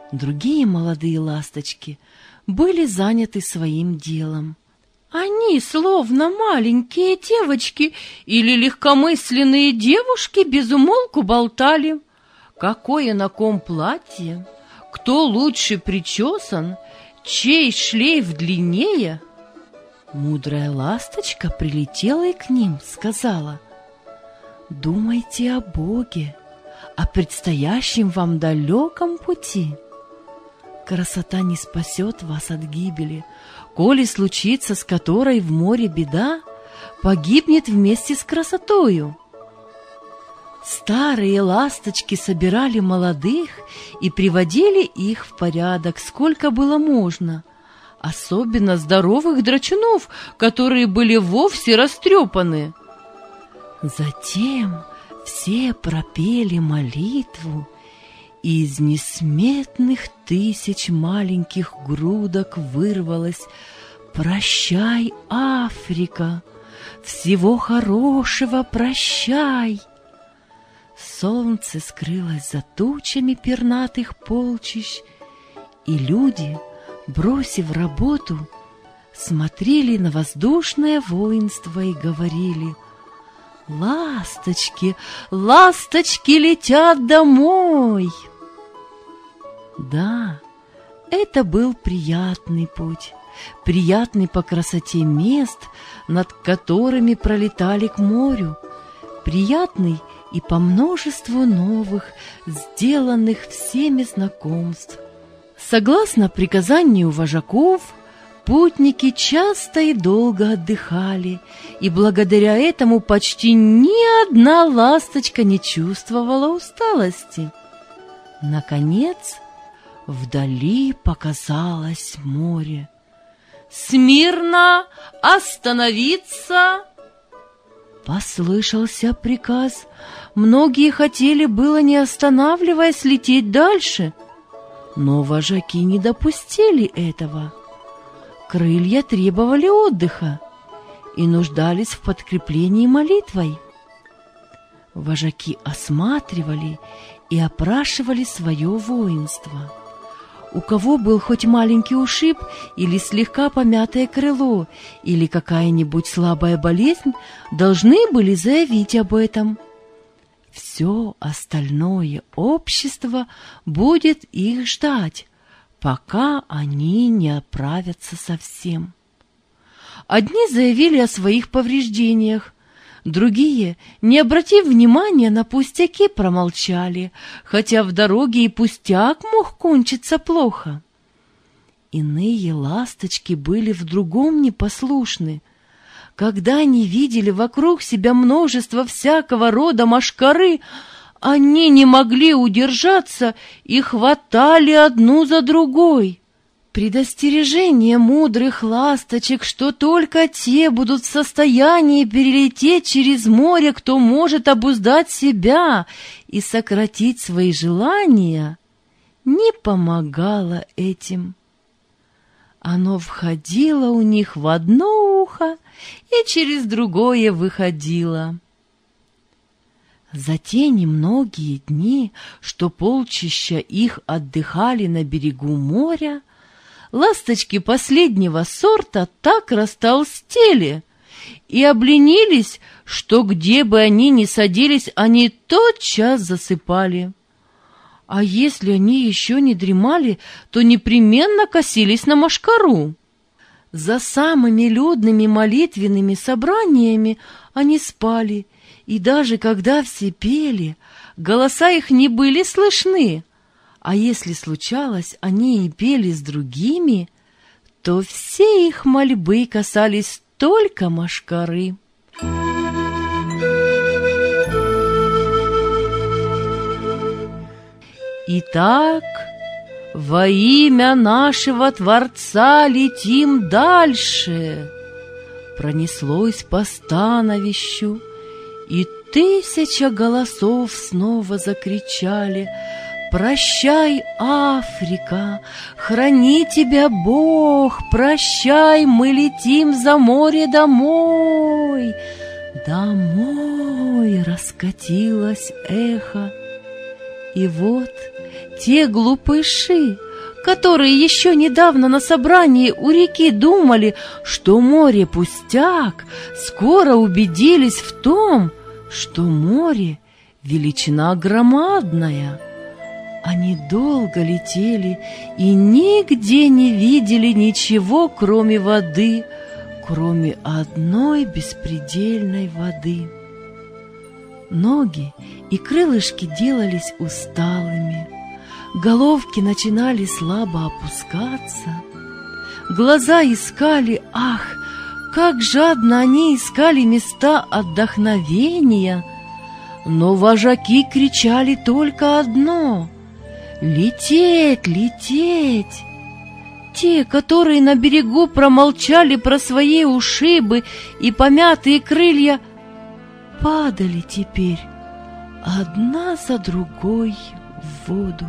Другие молодые ласточки были заняты своим делом. Они, словно маленькие девочки или легкомысленные девушки, безумолку болтали, какое на ком платье, кто лучше причесан, чей шлейф длиннее. Мудрая ласточка прилетела и к ним сказала: «Думайте о Боге, о предстоящем вам далеком пути. Красота не спасет вас от гибели. Коли случится с которой в море беда, погибнет вместе с красотою». Старые ласточки собирали молодых и приводили их в порядок, сколько было можно, особенно здоровых драчунов, которые были вовсе растрепаны. Затем все пропели молитву, и из несметных тысяч маленьких грудок вырвалось: «Прощай, Африка! Всего хорошего прощай!» Солнце скрылось за тучами пернатых полчищ, и люди, бросив работу, смотрели на воздушное воинство и говорили: «Ласточки, ласточки летят домой!» Да, это был приятный путь, приятный по красоте мест, над которыми пролетали к морю, приятный и по множеству новых, сделанных всеми знакомств. Согласно приказанию вожаков, путники часто и долго отдыхали, и благодаря этому почти ни одна ласточка не чувствовала усталости. Наконец, вдали показалось море. «Смирно! Остановиться!» Послышался приказ. Многие хотели было, не останавливаясь, лететь дальше, но вожаки не допустили этого. Крылья требовали отдыха и нуждались в подкреплении молитвой. Вожаки осматривали и опрашивали свое воинство. У кого был хоть маленький ушиб или слегка помятое крыло, или какая-нибудь слабая болезнь, должны были заявить об этом. Все остальное общество будет их ждать, пока они не оправятся совсем. Одни заявили о своих повреждениях, другие, не обратив внимания на пустяки, промолчали, хотя в дороге и пустяк мог кончиться плохо. Иные ласточки были в другом непослушны. Когда они видели вокруг себя множество всякого рода мошкары, они не могли удержаться и хватали одну за другой. Предостережение мудрых ласточек, что только те будут в состоянии перелететь через море, кто может обуздать себя и сократить свои желания, не помогало этим. Оно входило у них в одно ухо и через другое выходило. За те немногие дни, что полчища их отдыхали на берегу моря, ласточки последнего сорта так растолстели и обленились, что где бы они ни садились, они тотчас засыпали. А если они еще не дремали, то непременно косились на мошкару. За самыми людными молитвенными собраниями они спали, и даже когда все пели, голоса их не были слышны. А если случалось, они и пели с другими, то все их мольбы касались только мошкары. Итак, во имя нашего Творца летим дальше. Пронеслось по становищу, и 1000 голосов снова закричали: «Прощай, Африка! Храни тебя Бог! Прощай, мы летим за море домой!» «Домой!» — раскатилось эхо. И вот Те глупыши, которые еще недавно на собрании у реки думали, что море пустяк, скоро убедились в том, что море — величина громадная. Они долго летели и нигде не видели ничего, кроме воды, кроме одной беспредельной воды. Ноги и крылышки делались усталыми, головки начинали слабо опускаться, глаза искали, ах, как жадно они искали места отдохновения, но вожаки кричали только одно — «Лететь, лететь!» Те, которые на берегу промолчали про свои ушибы и помятые крылья, падали теперь одна за другой в воду.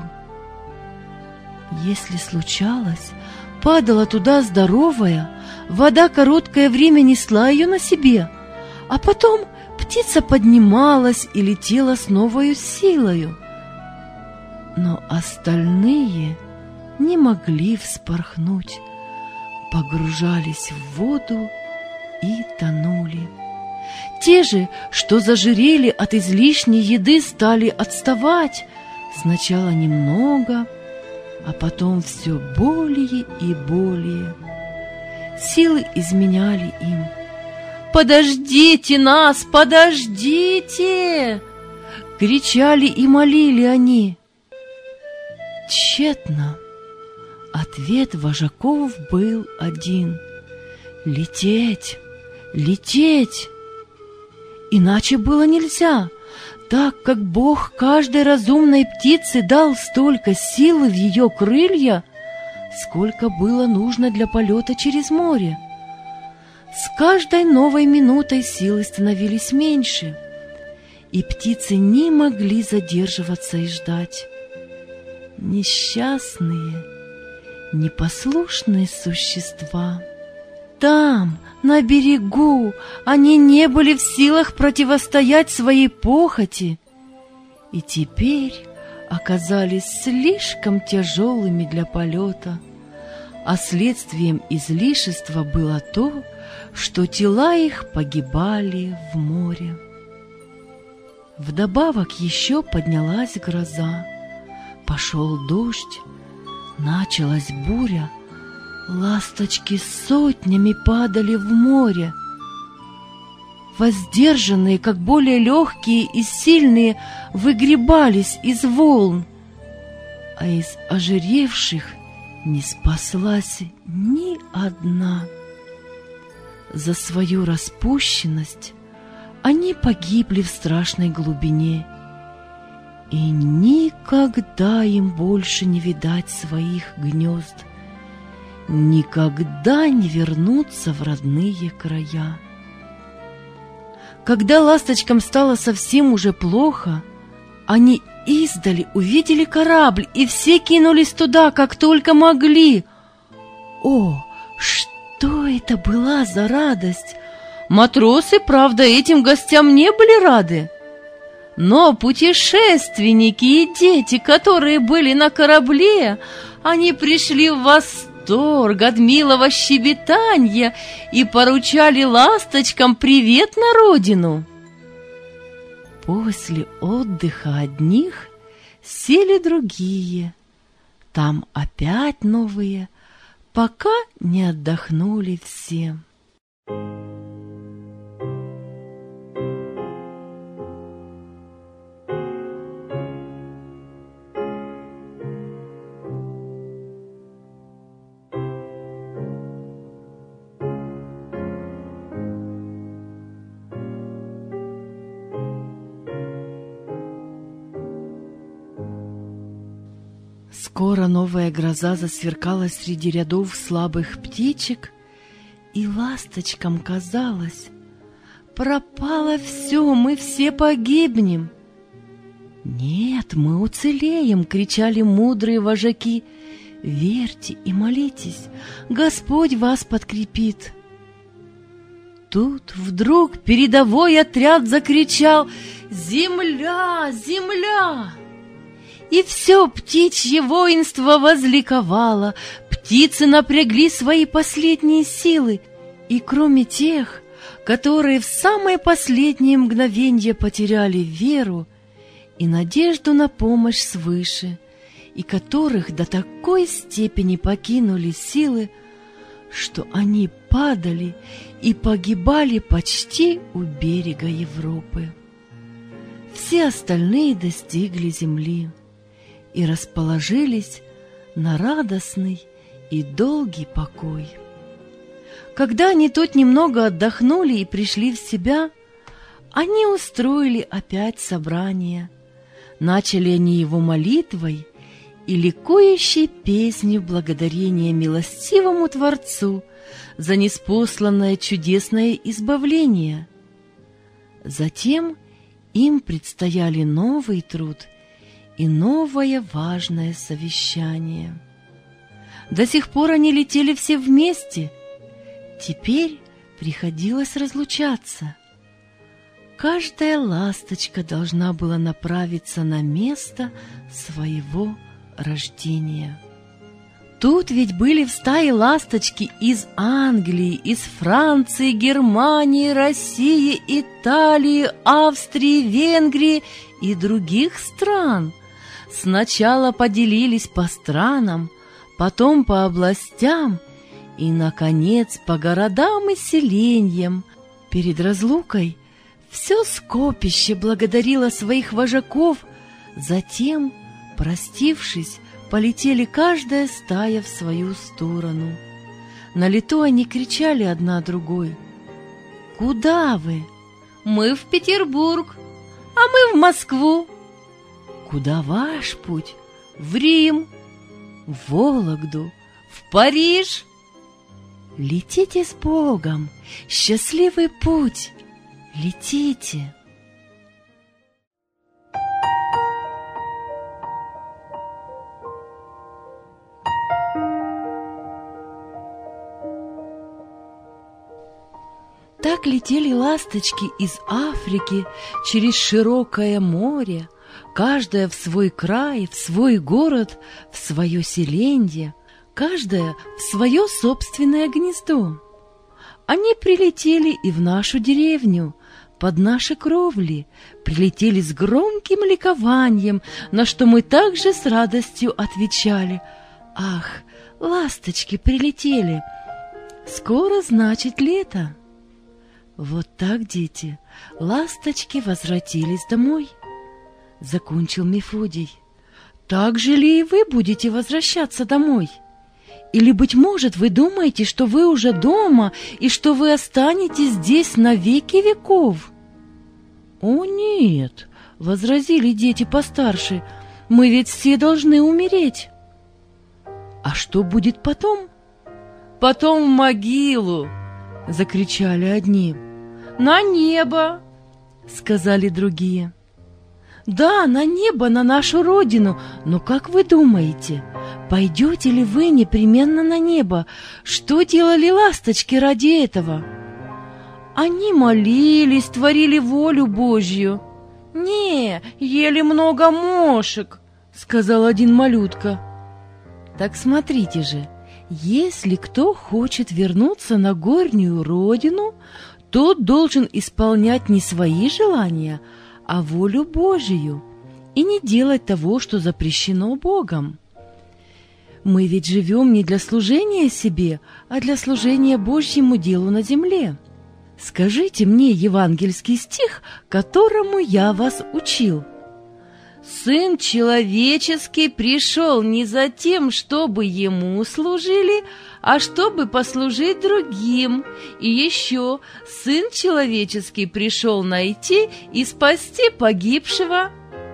Если случалось, падала туда здоровая, вода короткое время несла ее на себе, а потом птица поднималась и летела с новою силою. Но остальные не могли вспорхнуть, погружались в воду и тонули. Те же, что зажирели от излишней еды, стали отставать, сначала немного, а потом все более и более. Силы изменяли им. «Подождите нас, подождите!» — кричали и молили они. Тщетно. Ответ вожаков был один — лететь, лететь. Иначе было нельзя, так как Бог каждой разумной птице дал столько силы в ее крылья, сколько было нужно для полета через море. С каждой новой минутой силы становились меньше, и птицы не могли задерживаться и ждать. Несчастные, непослушные существа. Там, на берегу, они не были в силах противостоять своей похоти и теперь оказались слишком тяжелыми для полета, а следствием излишества было то, что тела их погибали в море. Вдобавок еще поднялась гроза, пошел дождь, началась буря, ласточки сотнями падали в море. Воздержанные, как более легкие и сильные, выгребались из волн, а из ожиревших не спаслась ни одна. За свою распущенность они погибли в страшной глубине, и никогда им больше не видать своих гнезд, никогда не вернуться в родные края. Когда ласточкам стало совсем уже плохо, они издали увидели корабль, и все кинулись туда, как только могли. О, что это была за радость! Матросы, правда, этим гостям не были рады. Но путешественники и дети, которые были на корабле, они пришли в восторг от милого щебетанья и поручали ласточкам привет на родину. После отдыха одних сели другие, там опять новые, пока не отдохнули все. Скоро новая гроза засверкала среди рядов слабых птичек, и ласточкам казалось, пропало все, мы все погибнем. «Нет, мы уцелеем!» — кричали мудрые вожаки. «Верьте и молитесь, Господь вас подкрепит!» Тут вдруг передовой отряд закричал: «Земля! Земля!» И все птичье воинство возликовало, птицы напрягли свои последние силы, и кроме тех, которые в самое последнее мгновенье потеряли веру и надежду на помощь свыше, и которых до такой степени покинули силы, что они падали и погибали почти у берега Европы. Все остальные достигли земли и расположились на радостный и долгий покой. Когда они тут немного отдохнули и пришли в себя, они устроили опять собрание. Начали они его молитвой и ликующей песнью благодарения милостивому Творцу за ниспосланное чудесное избавление. Затем им предстояли новый труд и новое важное совещание. До сих пор они летели все вместе, теперь приходилось разлучаться. Каждая ласточка должна была направиться на место своего рождения. Тут ведь были в стае ласточки из Англии, из Франции, Германии, России, Италии, Австрии, Венгрии и других стран. Сначала поделились по странам, потом по областям и, наконец, по городам и селениям. Перед разлукой все скопище благодарило своих вожаков, затем, простившись, полетели каждая стая в свою сторону. На лету они кричали одна другой: «Куда вы?» «Мы в Петербург». «А мы в Москву». «Куда ваш путь?» «В Рим». «В Вологду». «В Париж». «Летите с Богом! Счастливый путь! Летите!» Так летели ласточки из Африки через широкое море, каждая в свой край, в свой город, в свое селенье, каждая в свое собственное гнездо. Они прилетели и в нашу деревню, под наши кровли, прилетели с громким ликованием, на что мы также с радостью отвечали: «Ах, ласточки прилетели! Скоро, значит, лето!» Вот так, дети, ласточки возвратились домой. Закончил Мефодий. Так же ли и вы будете возвращаться домой? Или, быть может, вы думаете, что вы уже дома и что вы останетесь здесь на веки веков? О, нет, возразили дети постарше, мы ведь все должны умереть. А что будет потом? Потом в могилу, закричали одни. На небо, сказали другие. Да, на небо, на нашу родину, но как вы думаете, пойдете ли вы непременно на небо? Что делали ласточки ради этого? Они молились, творили волю Божью. Не, ели много мошек, сказал один малютка. Так смотрите же, если кто хочет вернуться на горнюю родину, тот должен исполнять не свои желания, а волю Божию, и не делать того, что запрещено Богом. Мы ведь живем не для служения себе, а для служения Божьему делу на земле. Скажите мне евангельский стих, которому я вас учил. «Сын человеческий пришел не за тем, чтобы ему служили, а чтобы послужить другим. И еще Сын человеческий пришел найти и спасти погибшего».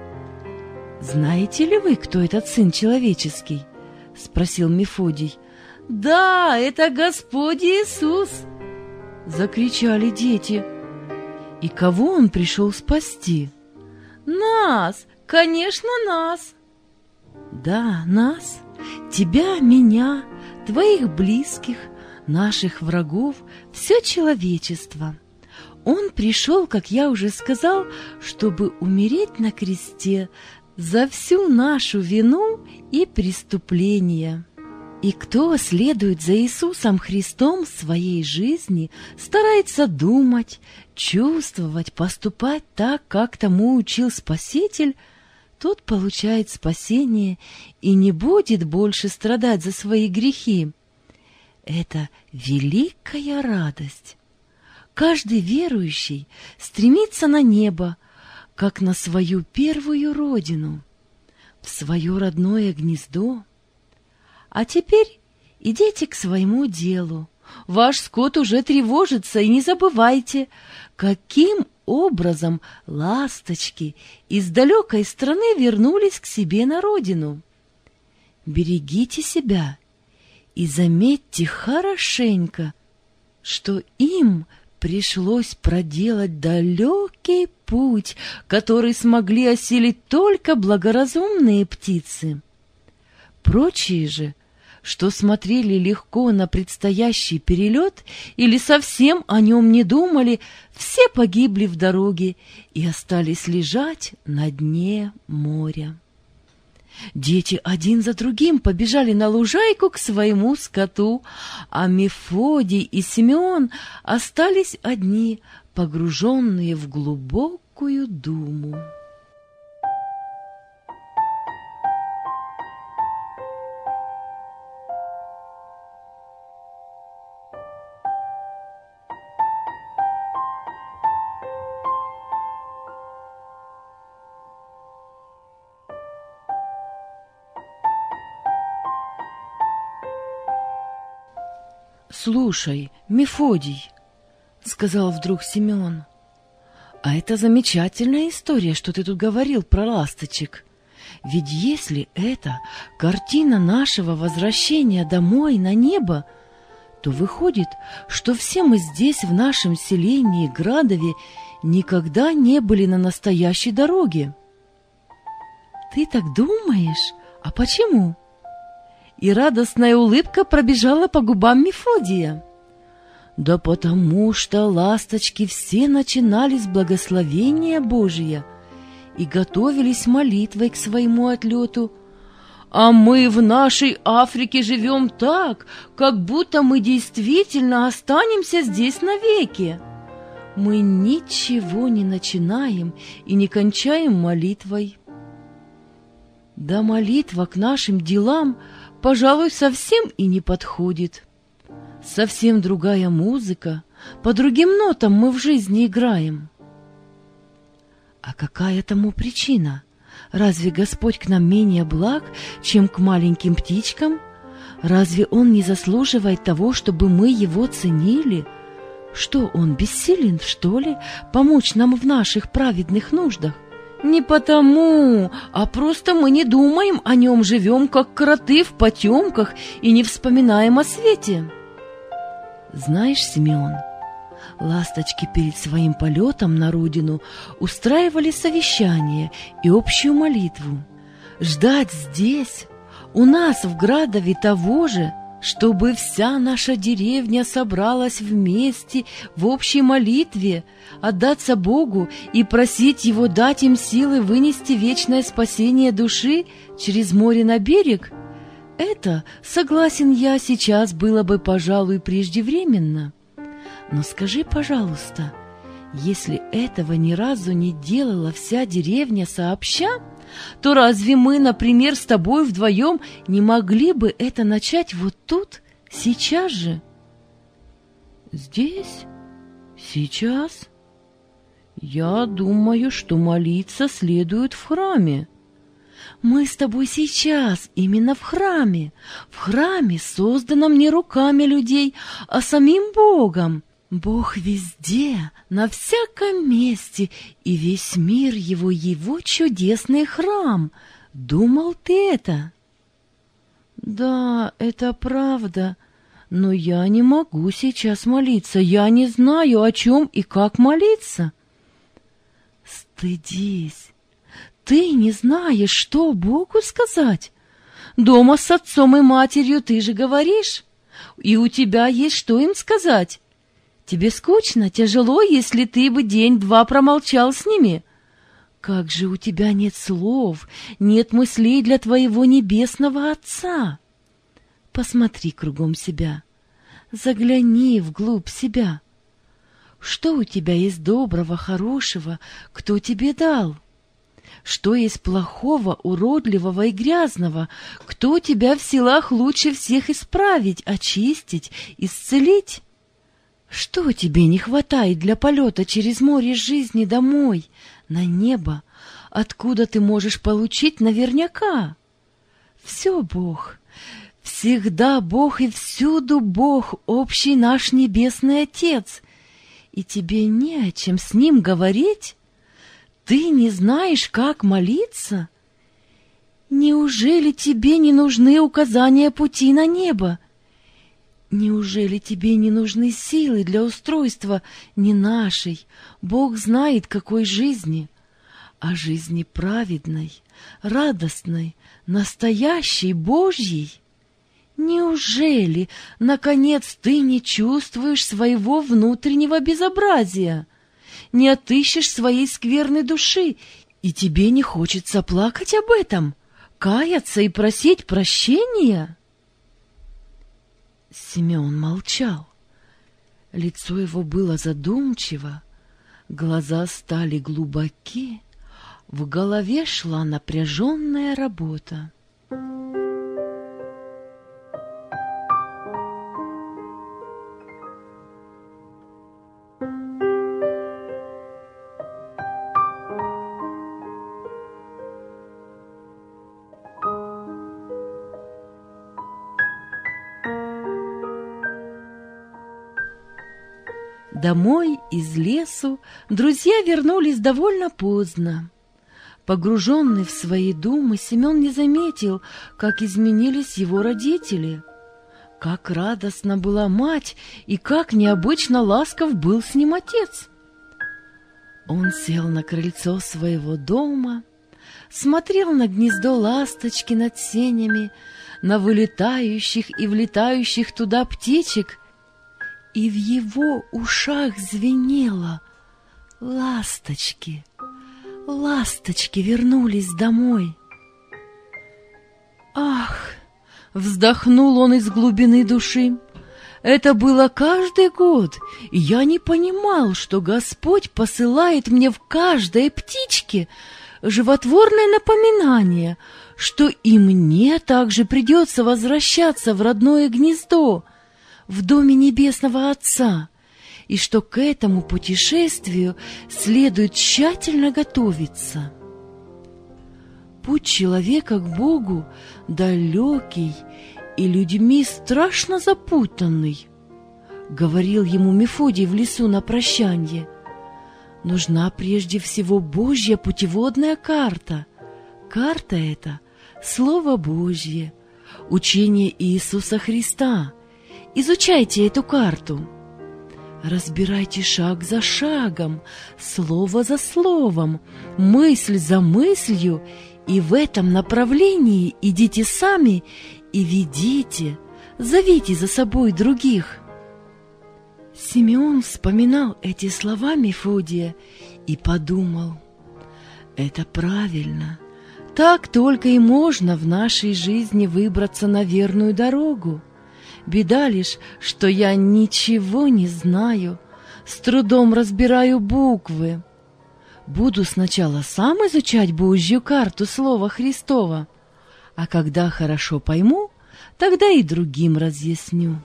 «Знаете ли вы, кто этот Сын человеческий?» — спросил Мефодий. «Да, это Господь Иисус!» — закричали дети. «И кого Он пришел спасти?» «Нас! Конечно, нас!» «Да, нас, тебя, меня, твоих близких, наших врагов, все человечество. Он пришел, как я уже сказал, чтобы умереть на кресте, за всю нашу вину и преступления. И кто следует за Иисусом Христом в своей жизни, старается думать, чувствовать, поступать так, как тому учил Спаситель, тот получает спасение и не будет больше страдать за свои грехи. Это великая радость. Каждый верующий стремится на небо, как на свою первую родину, в свое родное гнездо. А теперь идите к своему делу. Ваш скот уже тревожится, и не забывайте, каким образом ласточки из далекой страны вернулись к себе на родину. Берегите себя и заметьте хорошенько, что им пришлось проделать далекий путь, который смогли осилить только благоразумные птицы. Прочие же, что смотрели легко на предстоящий перелет или совсем о нем не думали, все погибли в дороге и остались лежать на дне моря. Дети один за другим побежали на лужайку к своему скоту, а Мефодий и Симеон остались одни, погруженные в глубокую думу. «Слушай, Мефодий, — сказал вдруг Симеон, — а это замечательная история, что ты тут говорил про ласточек. Ведь если это картина нашего возвращения домой на небо, то выходит, что все мы здесь, в нашем селении Градове, никогда не были на настоящей дороге». «Ты так думаешь? А почему?» И радостная улыбка пробежала по губам Мефодия. «Да потому что ласточки все начинали с благословения Божия и готовились молитвой к своему отлету. А мы в нашей Африке живем так, как будто мы действительно останемся здесь навеки. Мы ничего не начинаем и не кончаем молитвой. Да молитва к нашим делам, пожалуй, совсем и не подходит. Совсем другая музыка, по другим нотам мы в жизни играем». «А какая тому причина? Разве Господь к нам менее благ, чем к маленьким птичкам? Разве Он не заслуживает того, чтобы мы Его ценили? Что, Он бессилен, что ли, помочь нам в наших праведных нуждах? Не потому, а просто мы не думаем о Нем, живем, как кроты в потемках, и не вспоминаем о свете». «Знаешь, Симеон, ласточки перед своим полетом на родину устраивали совещание и общую молитву. Ждать здесь, у нас в Градове, того же, чтобы вся наша деревня собралась вместе в общей молитве, отдаться Богу и просить Его дать им силы вынести вечное спасение души через море на берег, это, согласен я, сейчас было бы, пожалуй, преждевременно. Но скажи, пожалуйста, если этого ни разу не делала вся деревня сообща, то разве мы, например, с тобой вдвоем не могли бы это начать вот тут, сейчас же?» «Здесь? Сейчас? Я думаю, что молиться следует в храме». «Мы с тобой сейчас именно в храме, созданном не руками людей, а самим Богом. Бог везде, на всяком месте, и весь мир его чудесный храм. Думал ты это?» «Да, это правда, но я не могу сейчас молиться, я не знаю, о чем и как молиться». «Стыдись! Ты не знаешь, что Богу сказать? Дома с отцом и матерью ты же говоришь, и у тебя есть что им сказать. Тебе скучно, тяжело, если ты бы день-два промолчал с ними. как же у тебя нет слов, нет мыслей для твоего небесного Отца? Посмотри кругом себя, загляни вглубь себя. Что у тебя есть доброго, хорошего, кто тебе дал? Что есть плохого, уродливого и грязного, кто тебя в силах лучше всех исправить, очистить, исцелить? Что тебе не хватает для полета через море жизни домой, на небо, откуда ты можешь получить наверняка? Все Бог, всегда Бог и всюду Бог, общий наш Небесный Отец, и тебе не о чем с Ним говорить? Ты не знаешь, как молиться? Неужели тебе не нужны указания пути на небо? Неужели тебе не нужны силы для устройства не нашей, Бог знает какой жизни, а жизни праведной, радостной, настоящей, Божьей? Неужели, наконец, ты не чувствуешь своего внутреннего безобразия, не отыщешь своей скверной души, и тебе не хочется плакать об этом, каяться и просить прощения? Симеон молчал. Лицо его было задумчиво, глаза стали глубоки, в голове шла напряженная работа. Домой из лесу друзья вернулись довольно поздно. Погруженный в свои думы, Семен не заметил, как изменились его родители, как радостна была мать и как необычно ласков был с ним отец. Он сел на крыльцо своего дома, смотрел на гнездо ласточки над сенями, на вылетающих и влетающих туда птичек, и в его ушах звенело: ласточки, ласточки вернулись домой. Ах! Вздохнул он из глубины души. Это было каждый год, и я не понимал, что Господь посылает мне в каждой птичке животворное напоминание, что и мне также придется возвращаться в родное гнездо, в доме Небесного Отца, и что к этому путешествию следует тщательно готовиться. Путь человека к Богу далекий и людьми страшно запутанный, говорил ему Мефодий в лесу на прощанье. Нужна прежде всего Божья путеводная карта. Карта эта — Слово Божье, учение Иисуса Христа. Изучайте эту карту. Разбирайте шаг за шагом, слово за словом, мысль за мыслью, и в этом направлении идите сами и ведите, зовите за собой других. Симеон вспоминал эти слова Мефодия и подумал: это правильно, так только и можно в нашей жизни выбраться на верную дорогу. Беда лишь, что я ничего не знаю, с трудом разбираю буквы. Буду сначала сам изучать Божью карту Слова Христова, а когда хорошо пойму, тогда и другим разъясню.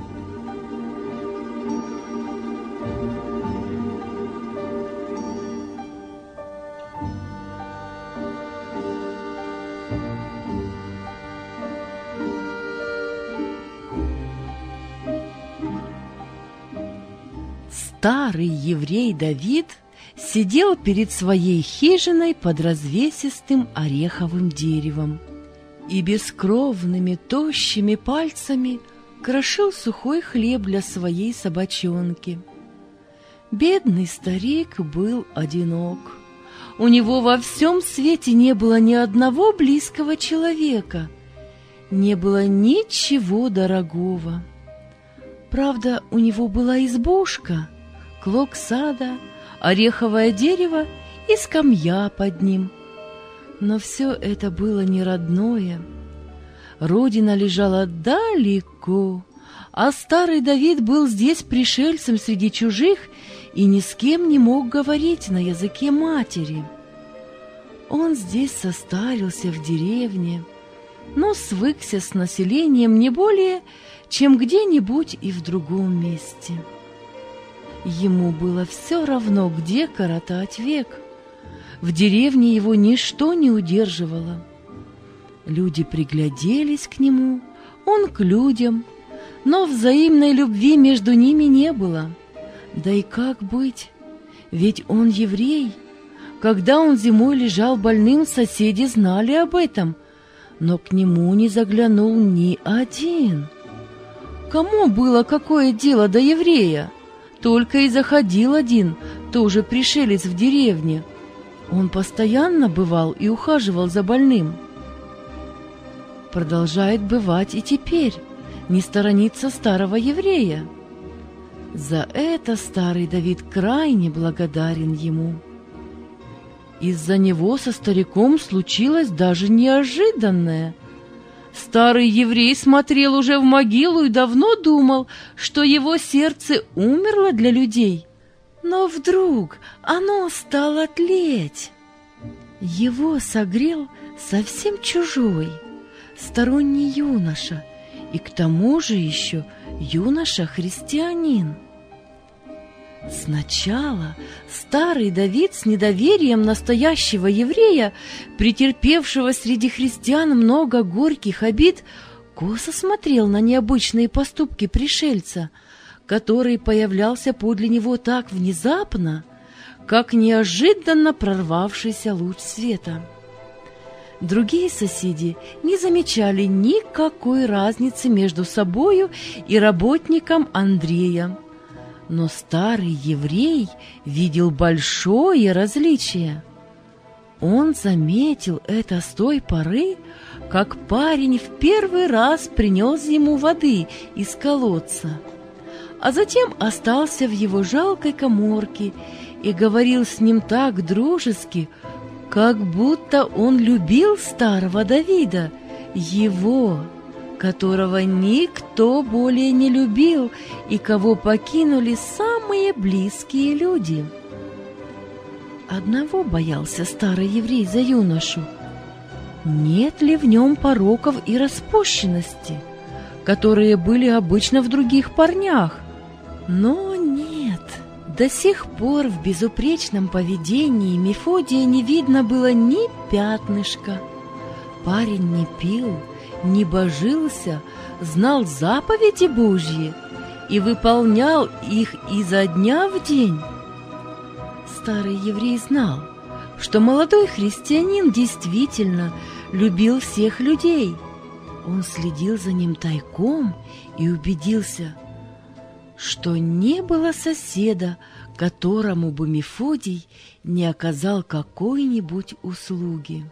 Старый еврей Давид сидел перед своей хижиной под развесистым ореховым деревом и бескровными тощими пальцами крошил сухой хлеб для своей собачонки. Бедный старик был одинок. У него во всем свете не было ни одного близкого человека, не было ничего дорогого. Правда, у него была избушка, клок сада, ореховое дерево и скамья под ним. Но все это было не родное. Родина лежала далеко, а старый Давид был здесь пришельцем среди чужих и ни с кем не мог говорить на языке матери. Он здесь состарился в деревне, но свыкся с населением не более, чем где-нибудь и в другом месте. Ему было все равно, где коротать век. В деревне его ничто не удерживало. Люди пригляделись к нему, он к людям, но взаимной любви между ними не было. Да и как быть? Ведь он еврей. Когда он зимой лежал больным, соседи знали об этом, но к нему не заглянул ни один. Кому было какое дело до еврея? Только и заходил один, тоже пришелец в деревне. Он постоянно бывал и ухаживал за больным. Продолжает бывать и теперь, не сторонится старого еврея. За это старый Давид крайне благодарен ему. Из-за него со стариком случилось даже неожиданное. Старый еврей смотрел уже в могилу и давно думал, что его сердце умерло для людей. Но вдруг оно стало тлеть. Его согрел совсем чужой, сторонний юноша, и к тому же еще юноша-христианин. Сначала старый Давид с недоверием настоящего еврея, претерпевшего среди христиан много горьких обид, косо смотрел на необычные поступки пришельца, который появлялся подле него так внезапно, как неожиданно прорвавшийся луч света. Другие соседи не замечали никакой разницы между собою и работником Андрея. Но старый еврей видел большое различие. Он заметил это с той поры, как парень в первый раз принес ему воды из колодца, а затем остался в его жалкой каморке и говорил с ним так дружески, как будто он любил старого Давида, его, которого никто более не любил и кого покинули самые близкие люди. Одного боялся старый еврей за юношу. Нет ли в нем пороков и распущенности, которые были обычно в других парнях? Но нет, до сих пор в безупречном поведении Мефодия не видно было ни пятнышка. Парень не пил, не божился, знал заповеди Божьи и выполнял их изо дня в день. Старый еврей знал, что молодой христианин действительно любил всех людей. Он следил за ним тайком и убедился, что не было соседа, которому бы Мефодий не оказал какой-нибудь услуги.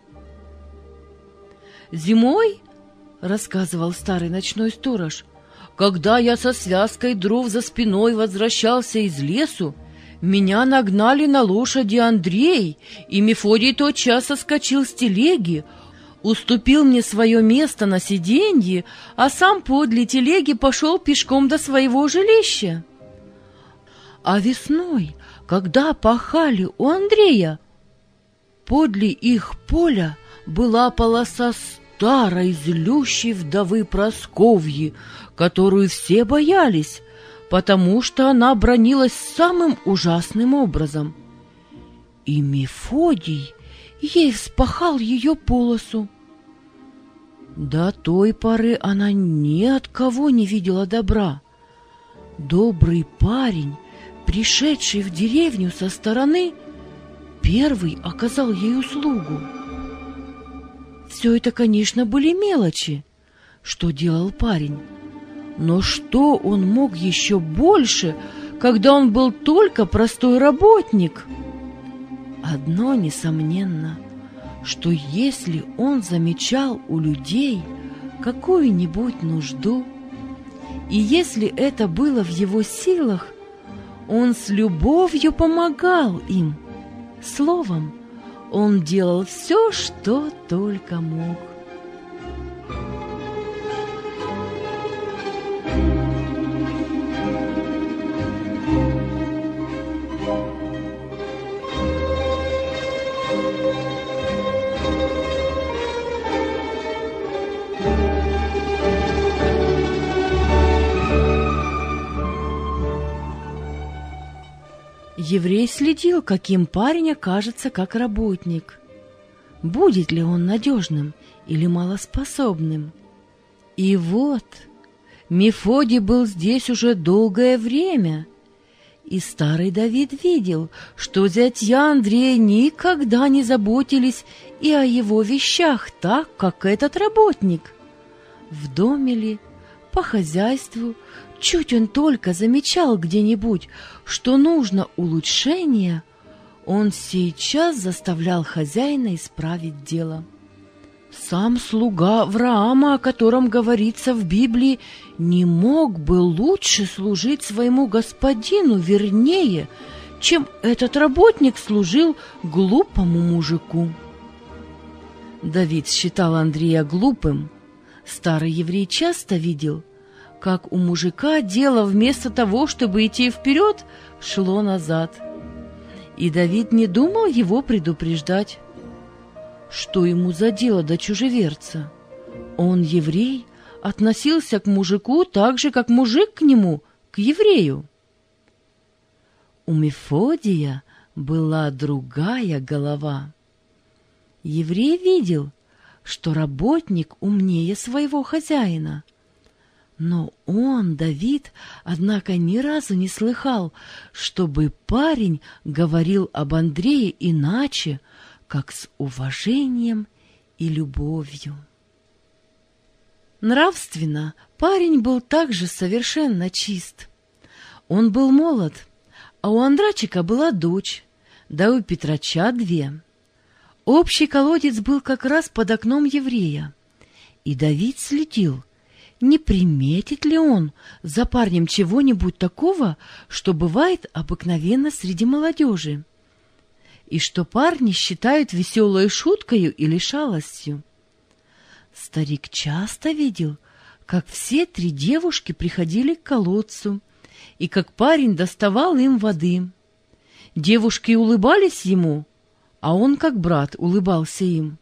«Зимой, — рассказывал старый ночной сторож, — когда я со связкой дров за спиной возвращался из лесу, меня нагнали на лошади Андрей, и Мефодий тотчас соскочил с телеги, уступил мне свое место на сиденье, а сам подле телеги пошел пешком до своего жилища. А весной, когда пахали у Андрея, подле их поля была полоса старой злющей вдовы Просковьи, которую все боялись, потому что она бранилась самым ужасным образом. И Мефодий ей вспахал ее полосу. До той поры она ни от кого не видела добра. Добрый парень, пришедший в деревню со стороны, первый оказал ей услугу. Все это, конечно, были мелочи, что делал парень. Но что он мог еще больше, когда он был только простой работник? Одно несомненно, что если он замечал у людей какую-нибудь нужду, и если это было в его силах, он с любовью помогал им. Словом, он делал все, что только мог. Еврей следил, каким парень окажется как работник. Будет ли он надежным или малоспособным? И вот Мефодий был здесь уже долгое время, и старый Давид видел, что зятья Андрея никогда не заботились и о его вещах так, как этот работник. В доме ли, по хозяйству, чуть он только замечал где-нибудь, что нужно улучшение, он сейчас заставлял хозяина исправить дело. Сам слуга Авраама, о котором говорится в Библии, не мог бы лучше служить своему господину вернее, чем этот работник служил глупому мужику. Давид считал Андрея глупым. Старый еврей часто видел, как у мужика дело вместо того, чтобы идти вперед, шло назад. И Давид не думал его предупреждать. Что ему за дело до чужеверца? Он, еврей, относился к мужику так же, как мужик к нему, к еврею. У Мефодия была другая голова. Еврей видел, что работник умнее своего хозяина. Но он, Давид, однако ни разу не слыхал, чтобы парень говорил об Андрее иначе, как с уважением и любовью. Нравственно парень был также совершенно чист. Он был молод, а у Андрачика была дочь, да у Петрача 2. Общий колодец был как раз под окном еврея, и Давид следил, не приметит ли он за парнем чего-нибудь такого, что бывает обыкновенно среди молодежи, и что парни считают веселой шуткою или шалостью. Старик часто видел, как все 3 девушки приходили к колодцу, и как парень доставал им воды. Девушки улыбались ему, а он, как брат, улыбался им.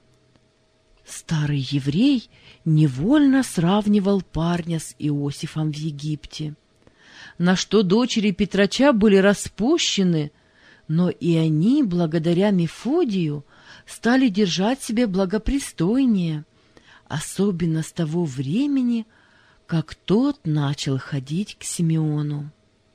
Старый еврей невольно сравнивал парня с Иосифом в Египте, на что дочери Петрача были распущены, но и они, благодаря Мефодию, стали держать себя благопристойнее, особенно с того времени, как тот начал ходить к Симеону.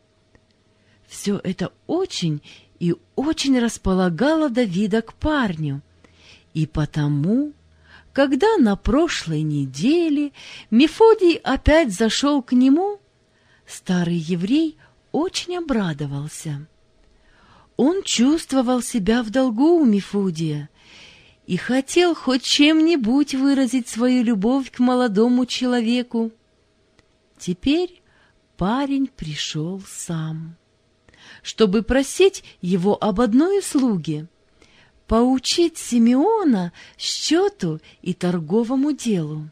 Все это очень и очень располагало Давида к парню, и потому, когда на прошлой неделе Мефодий опять зашел к нему, старый еврей очень обрадовался. Он чувствовал себя в долгу у Мефодия и хотел хоть чем-нибудь выразить свою любовь к молодому человеку. Теперь парень пришел сам, чтобы просить его об одной услуге — поучить Симеона счету и торговому делу.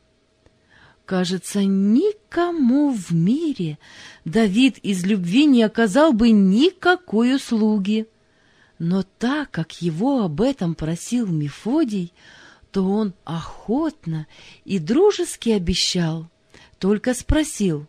Кажется, никому в мире Давид из любви не оказал бы никакой услуги, но так как его об этом просил Мефодий, то он охотно и дружески обещал, только спросил: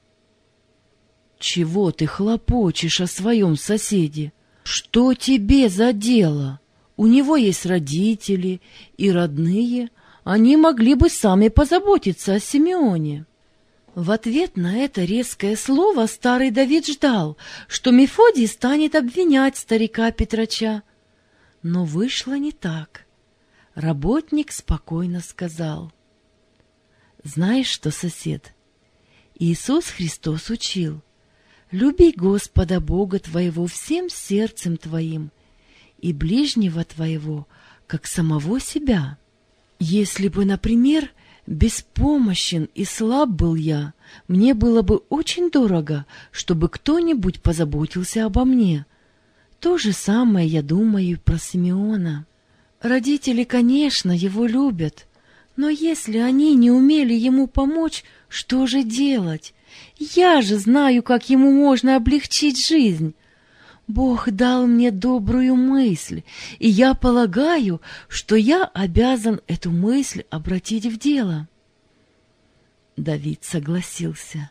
«Чего ты хлопочешь о своем соседе? Что тебе за дело? У него есть родители и родные, они могли бы сами позаботиться о Симеоне». В ответ на это резкое слово старый Давид ждал, что Мефодий станет обвинять старика Петрача. Но вышло не так. Работник спокойно сказал: «Знаешь что, сосед, Иисус Христос учил: люби Господа Бога твоего всем сердцем твоим и ближнего твоего, как самого себя. Если бы, например, беспомощен и слаб был я, мне было бы очень дорого, чтобы кто-нибудь позаботился обо мне. То же самое я думаю и про Симеона. Родители, конечно, его любят, но если они не умели ему помочь, что же делать? Я же знаю, как ему можно облегчить жизнь. Бог дал мне добрую мысль, и я полагаю, что я обязан эту мысль обратить в дело. Давид согласился.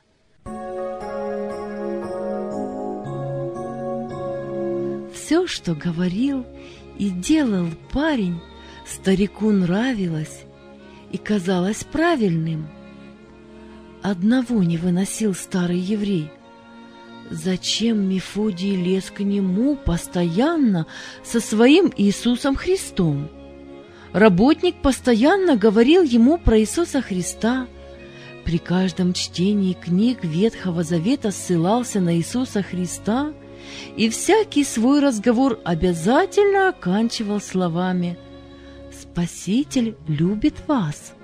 Все, что говорил и делал парень, старику нравилось и казалось правильным. Одного не выносил старый еврей. Зачем Мефодий лез к нему постоянно со своим Иисусом Христом? Работник постоянно говорил ему про Иисуса Христа. При каждом чтении книг Ветхого Завета ссылался на Иисуса Христа, и всякий свой разговор обязательно оканчивал словами «Спаситель любит вас».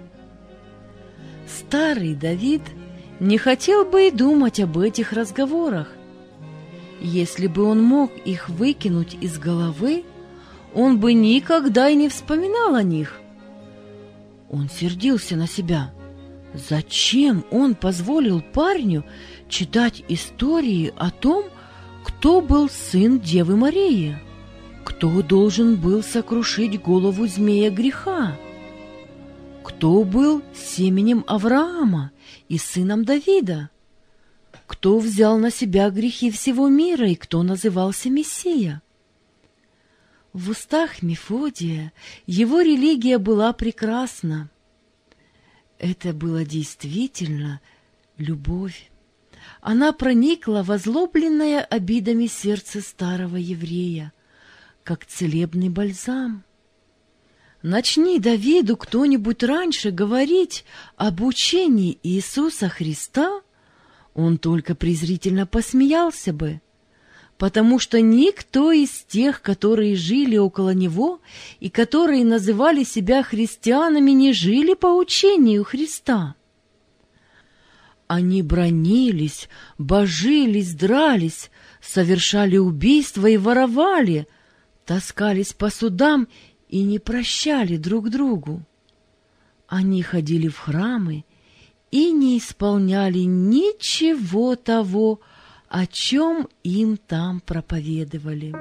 Старый Давид не хотел бы и думать об этих разговорах. Если бы он мог их выкинуть из головы, он бы никогда и не вспоминал о них. Он сердился на себя. Зачем он позволил парню читать истории о том, кто был сын Девы Марии? Кто должен был сокрушить голову змея греха? Кто был семенем Авраама и сыном Давида? Кто взял на себя грехи всего мира и кто назывался Мессия? В устах Мефодия его религия была прекрасна. Это была действительно любовь. Она проникла в озлобленное обидами сердце старого еврея, как целебный бальзам. Начни Давиду кто-нибудь раньше говорить об учении Иисуса Христа, он только презрительно посмеялся бы, потому что никто из тех, которые жили около него и которые называли себя христианами, не жили по учению Христа. Они бранились, божились, дрались, совершали убийства и воровали, таскались по судам и не прощали друг другу. Они ходили в храмы и не исполняли ничего того, о чем им там проповедовали.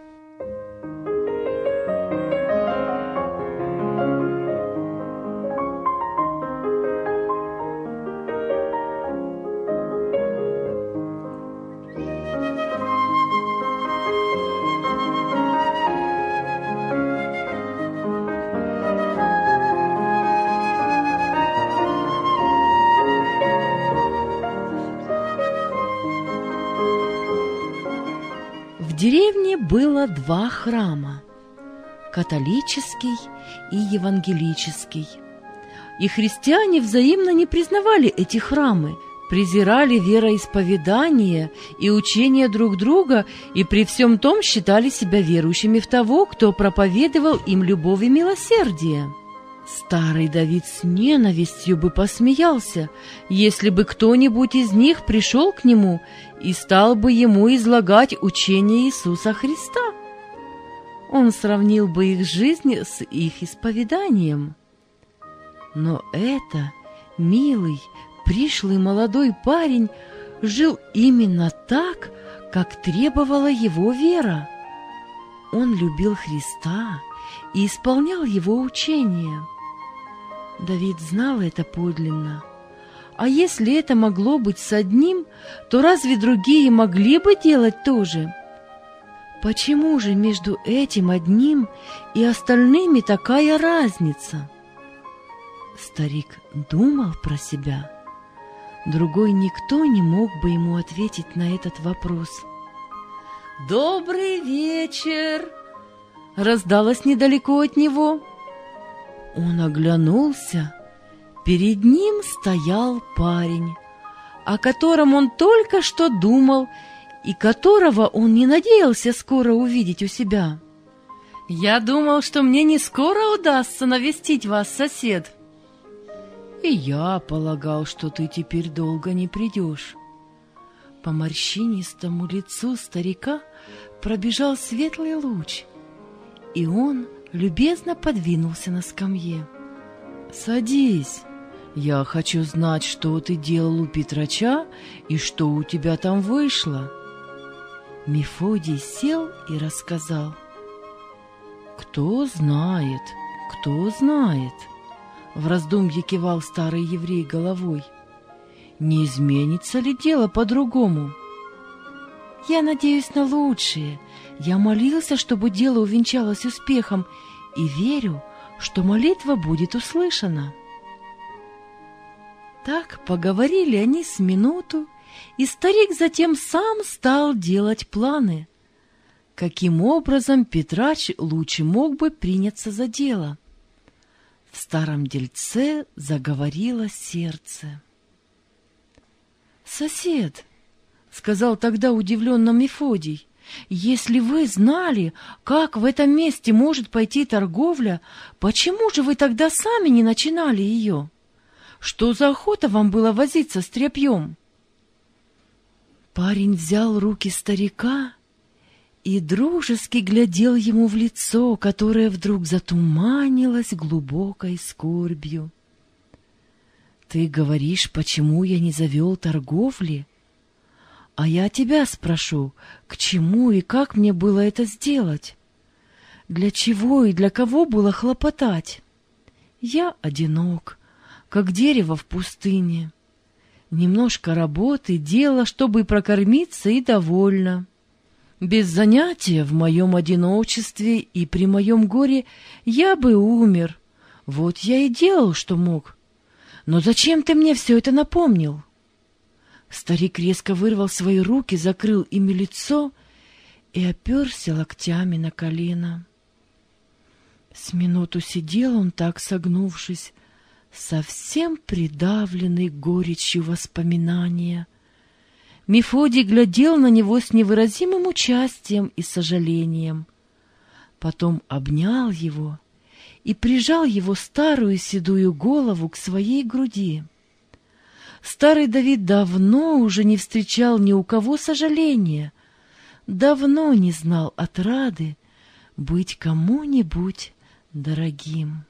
В деревне было 2 храма – католический и евангелический. И христиане взаимно не признавали эти храмы, презирали вероисповедание и учение друг друга и при всем том считали себя верующими в того, кто проповедовал им любовь и милосердие. Старый Давид с ненавистью бы посмеялся, если бы кто-нибудь из них пришел к нему и стал бы ему излагать учение Иисуса Христа. Он сравнил бы их жизнь с их исповеданием. Но это милый, пришлый молодой парень жил именно так, как требовала его вера. Он любил Христа и исполнял его учение. Давид знал это подлинно. А если это могло быть с одним, то разве другие могли бы делать то же? Почему же между этим одним и остальными такая разница? Старик думал про себя. Другой никто не мог бы ему ответить на этот вопрос. «Добрый вечер!» раздалось недалеко от него. Он оглянулся. Перед ним стоял парень, о котором он только что думал и которого он не надеялся скоро увидеть у себя. «Я думал, что мне не скоро удастся навестить вас, сосед». «И я полагал, что ты теперь долго не придешь». По морщинистому лицу старика пробежал светлый луч, и он любезно подвинулся на скамье. «Садись, я хочу знать, что ты делал у Петрача и что у тебя там вышло». Мефодий сел и рассказал. «Кто знает, кто знает», — в раздумье кивал старый еврей головой. «Не изменится ли дело по-другому?» «Я надеюсь на лучшее. Я молился, чтобы дело увенчалось успехом, и верю, что молитва будет услышана». Так поговорили они с минуту, и старик затем сам стал делать планы. Каким образом Петрач лучше мог бы приняться за дело? В старом дельце заговорило сердце. «Сосед, — сказал тогда удивленно Мефодий, — если вы знали, как в этом месте может пойти торговля, почему же вы тогда сами не начинали ее? Что за охота вам было возиться с тряпьем?» Парень взял руки старика и дружески глядел ему в лицо, которое вдруг затуманилось глубокой скорбью. «Ты говоришь, почему я не завел торговли? А я тебя спрошу, к чему и как мне было это сделать? Для чего и для кого было хлопотать? Я одинок, как дерево в пустыне. Немножко работы, дела, чтобы прокормиться, и довольно. Без занятия в моем одиночестве и при моем горе я бы умер. Вот я и делал, что мог. Но зачем ты мне все это напомнил?» Старик резко вырвал свои руки, закрыл ими лицо и оперся локтями на колено. С минуту сидел он так, согнувшись, совсем придавленный горечью воспоминания. Мефодий глядел на него с невыразимым участием и сожалением. Потом обнял его и прижал его старую седую голову к своей груди. Старый Давид давно уже не встречал ни у кого сожаления, давно не знал отрады быть кому-нибудь дорогим.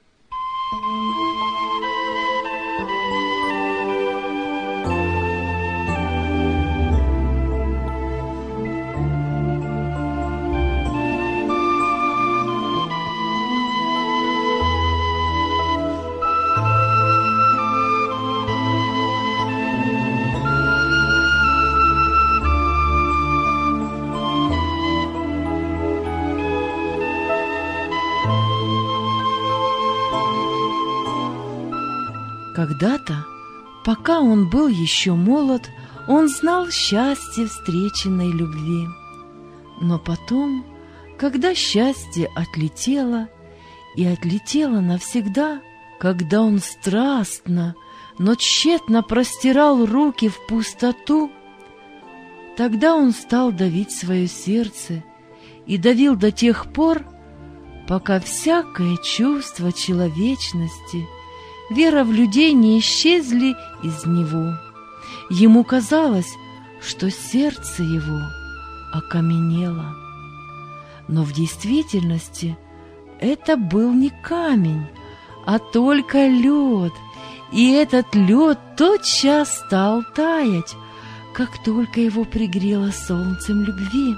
Когда-то, пока он был еще молод, он знал счастье встреченной любви. Но потом, когда счастье отлетело, и отлетело навсегда, когда он страстно, но тщетно простирал руки в пустоту, тогда он стал давить свое сердце и давил до тех пор, пока всякое чувство человечности, вера в людей не исчезли из него. Ему казалось, что сердце его окаменело. Но в действительности это был не камень, а только лед, и этот лед тотчас стал таять, как только его пригрело солнцем любви.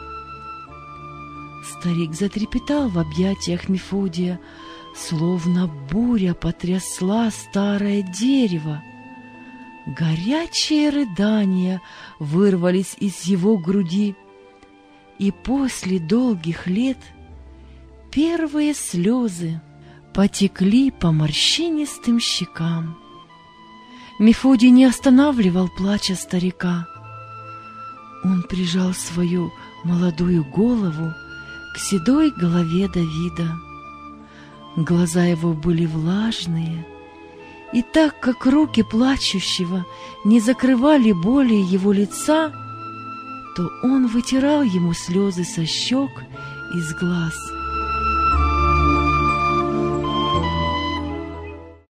Старик затрепетал в объятиях Мефодия, словно буря потрясла старое дерево. Горячие рыдания вырвались из его груди, и после долгих лет первые слезы потекли по морщинистым щекам. Мефодий не останавливал плача старика. Он прижал свою молодую голову к седой голове Давида. Глаза его были влажные, и так как руки плачущего не закрывали боли его лица, то он вытирал ему слезы со щек и с глаз.